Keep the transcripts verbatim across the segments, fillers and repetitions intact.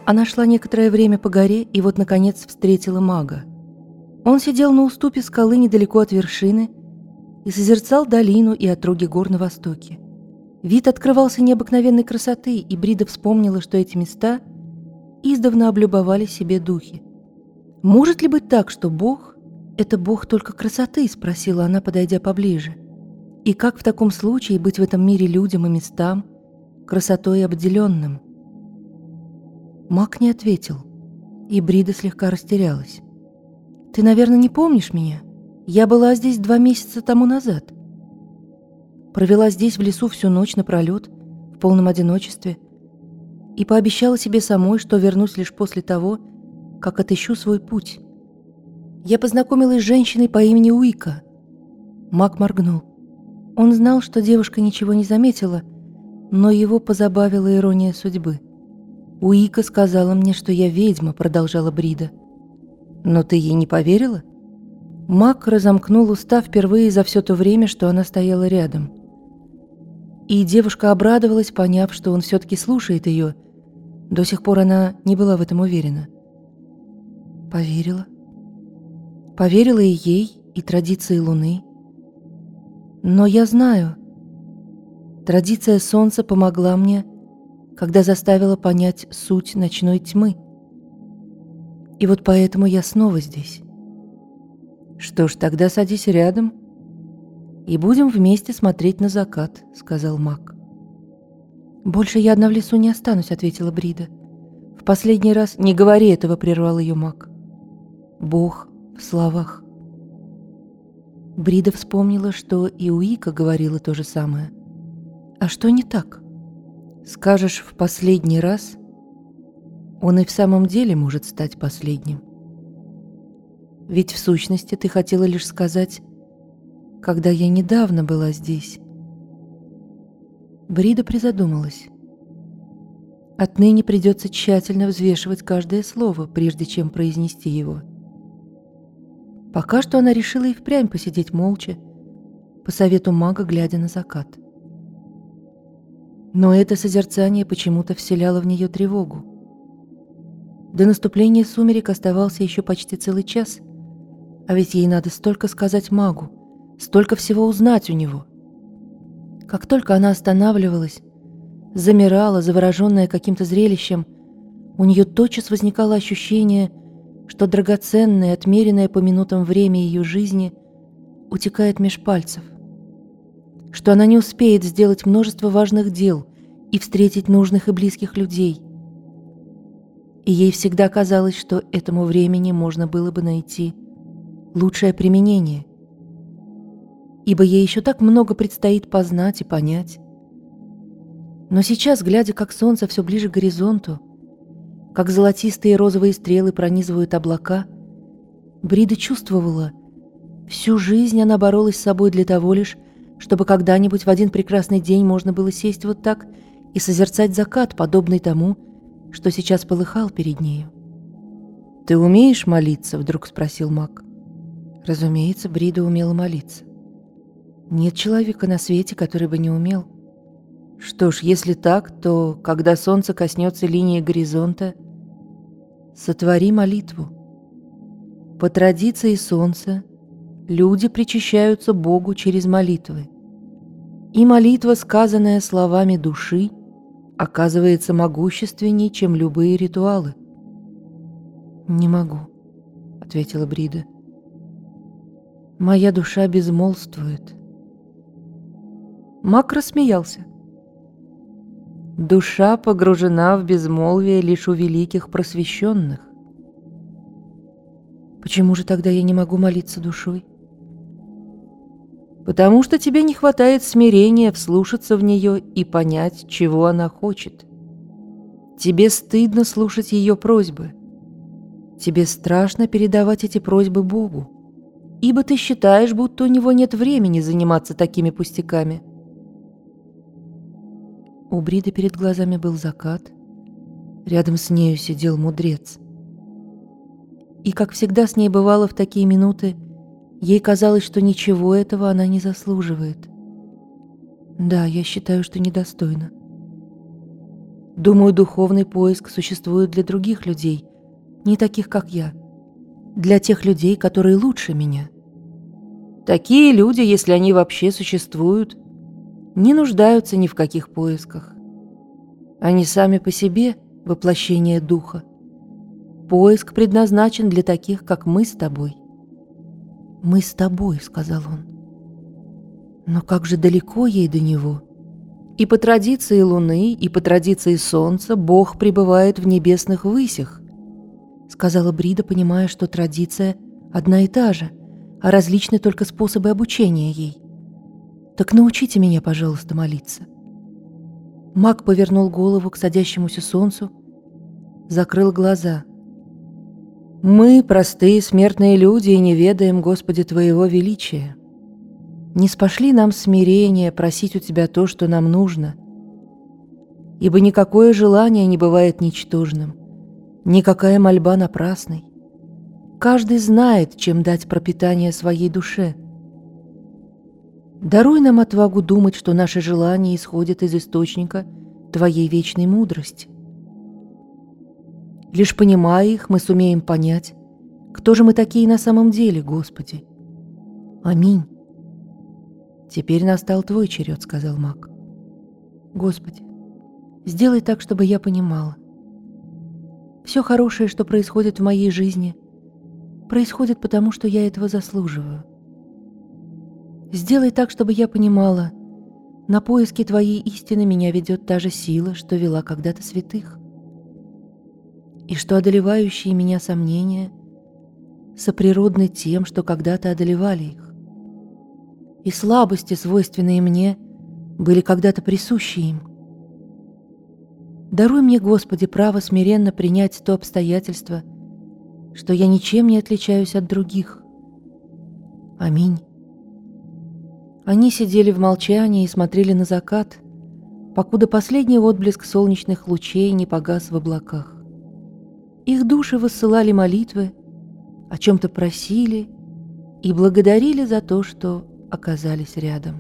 Она шла некоторое время по горе и вот, наконец, встретила мага. Он сидел на уступе скалы недалеко от вершины и созерцал долину и отроги гор на востоке. Вид открывался необыкновенной красоты, и Брида вспомнила, что эти места издавна облюбовали себе духи. «Может ли быть так, что Бог — это Бог только красоты?» — спросила она, подойдя поближе. «И как в таком случае быть в этом мире людям и местам, красотой обделенным?» Маг не ответил, и Брида слегка растерялась. «Ты, наверное, не помнишь меня? Я была здесь два месяца тому назад. Провела здесь в лесу всю ночь напролет, в полном одиночестве, и пообещала себе самой, что вернусь лишь после того, как отыщу свой путь. Я познакомилась с женщиной по имени Уика». Маг моргнул. Он знал, что девушка ничего не заметила, но его позабавила ирония судьбы. «Уика сказала мне, что я ведьма», — продолжала Брида. «Но ты ей не поверила?» Маг разомкнул уста впервые за все то время, что она стояла рядом. И девушка обрадовалась, поняв, что он все-таки слушает ее. До сих пор она не была в этом уверена. Поверила. Поверила и ей, и традиции Луны. Но я знаю, традиция Солнца помогла мне, когда заставила понять суть ночной тьмы. И вот поэтому я снова здесь. «Что ж, тогда садись рядом и будем вместе смотреть на закат», — сказал маг. «Больше я одна в лесу не останусь», — ответила Брида. «В последний раз...» «Не говори этого», — прервал ее маг. «Бог в словах». Брида вспомнила, что и Уика говорила то же самое. «А что не так?» «Скажешь в последний раз, он и в самом деле может стать последним. Ведь в сущности ты хотела лишь сказать, когда я недавно была здесь». Брида призадумалась. Отныне придется тщательно взвешивать каждое слово, прежде чем произнести его. Пока что она решила и впрямь посидеть молча, по совету мага, глядя на закат. Но это созерцание почему-то вселяло в нее тревогу. До наступления сумерек оставался еще почти целый час, а ведь ей надо столько сказать магу, столько всего узнать у него. Как только она останавливалась, замирала, завороженная каким-то зрелищем, у нее тотчас возникало ощущение, что драгоценное, отмеренное по минутам время ее жизни утекает меж пальцев, что она не успеет сделать множество важных дел и встретить нужных и близких людей. И ей всегда казалось, что этому времени можно было бы найти лучшее применение, ибо ей еще так много предстоит познать и понять. Но сейчас, глядя, как солнце все ближе к горизонту, как золотистые и розовые стрелы пронизывают облака, Брида чувствовала, всю жизнь она боролась с собой для того лишь, чтобы когда-нибудь в один прекрасный день можно было сесть вот так и созерцать закат, подобный тому, что сейчас полыхал перед нею. «Ты умеешь молиться?» — вдруг спросил маг. Разумеется, Брида умела молиться. Нет человека на свете, который бы не умел. «Что ж, если так, то, когда солнце коснется линии горизонта, сотвори молитву. По традиции солнца люди причащаются Богу через молитвы. И молитва, сказанная словами души, оказывается могущественней, чем любые ритуалы». «Не могу», — ответила Брида. «Моя душа безмолвствует». Маг рассмеялся. «Душа погружена в безмолвие лишь у великих просвещенных». «Почему же тогда я не могу молиться душой?» «Потому что тебе не хватает смирения вслушаться в нее и понять, чего она хочет. Тебе стыдно слушать ее просьбы. Тебе страшно передавать эти просьбы Богу, ибо ты считаешь, будто у него нет времени заниматься такими пустяками». У Бриды перед глазами был закат, рядом с нею сидел мудрец. И, как всегда с ней бывало в такие минуты, ей казалось, что ничего этого она не заслуживает. «Да, я считаю, что недостойна». Думаю, духовный поиск существует для других людей, не таких, как я, для тех людей, которые лучше меня. Такие люди, если они вообще существуют, не нуждаются ни в каких поисках. Они сами по себе воплощение духа. Поиск предназначен для таких, как мы с тобой. «Мы с тобой», — сказал он. Но как же далеко ей до него? И по традиции Луны, и по традиции Солнца Бог пребывает в небесных высях, сказала Брида, понимая, что традиция одна и та же, а различны только способы обучения ей. «Так научите меня, пожалуйста, молиться». Маг повернул голову к садящемуся солнцу, закрыл глаза. «Мы, простые смертные люди, и не ведаем, Господи, Твоего величия. Не спошли нам смирение просить у Тебя то, что нам нужно, ибо никакое желание не бывает ничтожным, никакая мольба напрасной. Каждый знает, чем дать пропитание своей душе. Даруй нам отвагу думать, что наши желания исходят из источника Твоей вечной мудрости. Лишь понимая их, мы сумеем понять, кто же мы такие на самом деле, Господи. Аминь». «Теперь настал Твой черед», — сказал маг. «Господи, сделай так, чтобы я понимала. Все хорошее, что происходит в моей жизни, происходит потому, что я этого заслуживаю. Сделай так, чтобы я понимала, на поиски Твоей истины меня ведет та же сила, что вела когда-то святых, и что одолевающие меня сомнения соприродны тем, что когда-то одолевали их. И слабости, свойственные мне, были когда-то присущи им. Даруй мне, Господи, право смиренно принять то обстоятельство, что я ничем не отличаюсь от других. Аминь». Они сидели в молчании и смотрели на закат, покуда последний отблеск солнечных лучей не погас в облаках. Их души высылали молитвы, о чем-то просили и благодарили за то, что оказались рядом.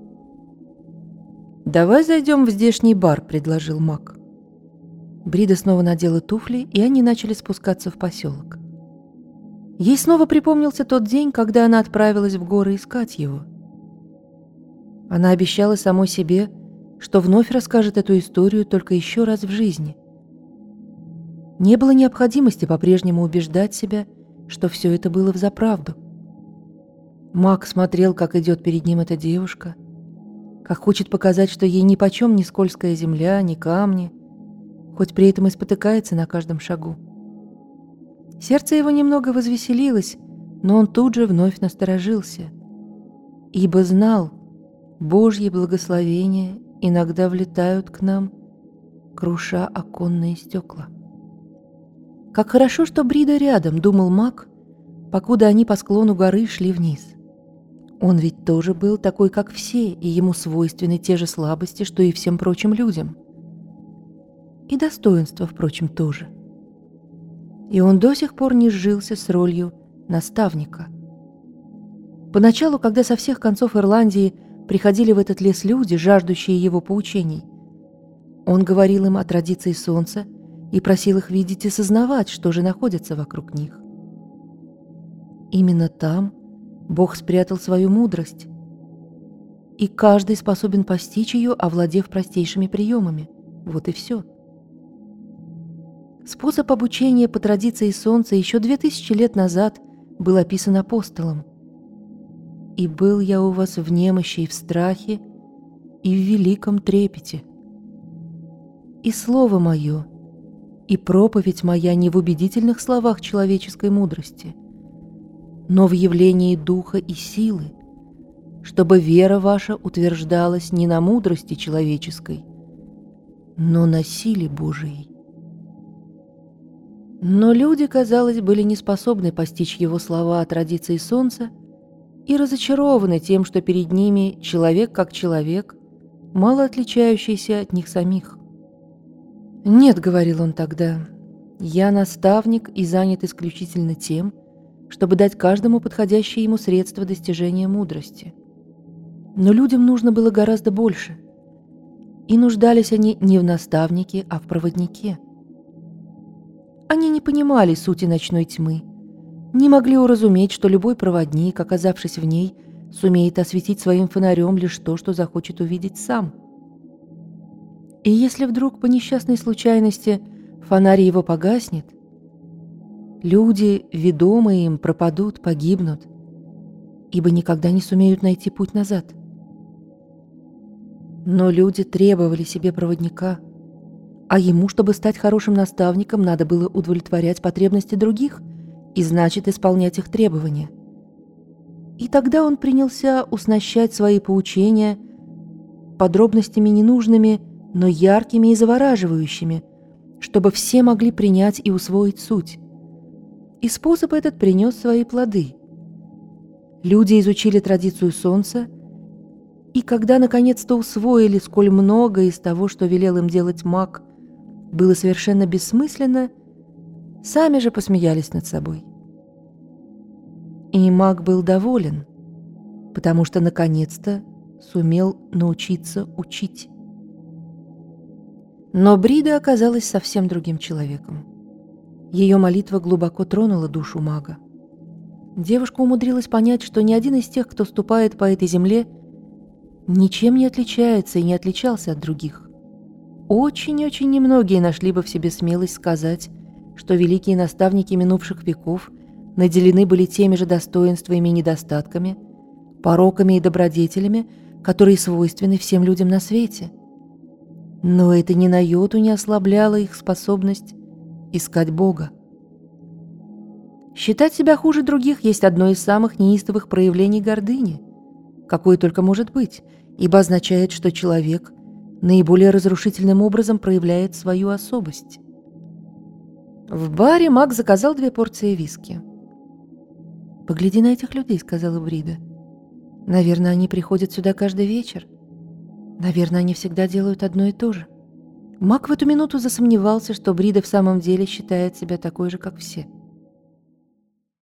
«Давай зайдем в здешний бар», — предложил маг. Брида снова надела туфли, и они начали спускаться в поселок. Ей снова припомнился тот день, когда она отправилась в горы искать его. Она обещала самой себе, что вновь расскажет эту историю только еще раз в жизни. Не было необходимости по-прежнему убеждать себя, что все это было взаправду. Маг смотрел, как идет перед ним эта девушка, как хочет показать, что ей нипочем ни скользкая земля, ни камни, хоть при этом и спотыкается на каждом шагу. Сердце его немного возвеселилось, но он тут же вновь насторожился, ибо знал, Божьи благословения иногда влетают к нам, круша оконные стекла. Как хорошо, что Брида рядом, думал маг, покуда они по склону горы шли вниз. Он ведь тоже был такой, как все, и ему свойственны те же слабости, что и всем прочим людям. И достоинства, впрочем, тоже. И он до сих пор не сжился с ролью наставника. Поначалу, когда со всех концов Ирландии приходили в этот лес люди, жаждущие его поучений, он говорил им о традиции солнца и просил их видеть и сознавать, что же находится вокруг них. Именно там Бог спрятал свою мудрость, и каждый способен постичь ее, овладев простейшими приемами. Вот и все. Способ обучения по традиции солнца еще две тысячи лет назад был описан апостолом. «И был я у вас в немощи и в страхе, и в великом трепете. И слово мое, и проповедь моя не в убедительных словах человеческой мудрости, но в явлении духа и силы, чтобы вера ваша утверждалась не на мудрости человеческой, но на силе Божией». Но люди, казалось, были не способны постичь его слова о традиции солнца и разочарованы тем, что перед ними человек как человек, мало отличающийся от них самих. «Нет», — говорил он тогда, — «я наставник и занят исключительно тем, чтобы дать каждому подходящее ему средство достижения мудрости. Но людям нужно было гораздо больше. И нуждались они не в наставнике, а в проводнике. Они не понимали сути ночной тьмы, не могли уразуметь, что любой проводник, оказавшись в ней, сумеет осветить своим фонарем лишь то, что захочет увидеть сам. И если вдруг по несчастной случайности фонарь его погаснет, люди, ведомые им, пропадут, погибнут, ибо никогда не сумеют найти путь назад. Но люди требовали себе проводника, а ему, чтобы стать хорошим наставником, надо было удовлетворять потребности других и, значит, исполнять их требования. И тогда он принялся уснащать свои поучения подробностями ненужными, но яркими и завораживающими, чтобы все могли принять и усвоить суть. И способ этот принес свои плоды. Люди изучили традицию солнца, и когда наконец-то усвоили, сколь много из того, что велел им делать маг, было совершенно бессмысленно, сами же посмеялись над собой. И маг был доволен, потому что наконец-то сумел научиться учить. Но Брида оказалась совсем другим человеком. Ее молитва глубоко тронула душу мага. Девушка умудрилась понять, что ни один из тех, кто ступает по этой земле, ничем не отличается и не отличался от других. Очень-очень немногие нашли бы в себе смелость сказать, что великие наставники минувших веков наделены были теми же достоинствами и недостатками, пороками и добродетелями, которые свойственны всем людям на свете. Но это ни на йоту не ослабляло их способность искать Бога. Считать себя хуже других есть одно из самых неистовых проявлений гордыни, какое только может быть, ибо означает, что человек наиболее разрушительным образом проявляет свою особость. В баре маг заказал две порции виски. «Погляди на этих людей», — сказала Брида. «Наверное, они приходят сюда каждый вечер. Наверное, они всегда делают одно и то же». Маг в эту минуту засомневался, что Брида в самом деле считает себя такой же, как все.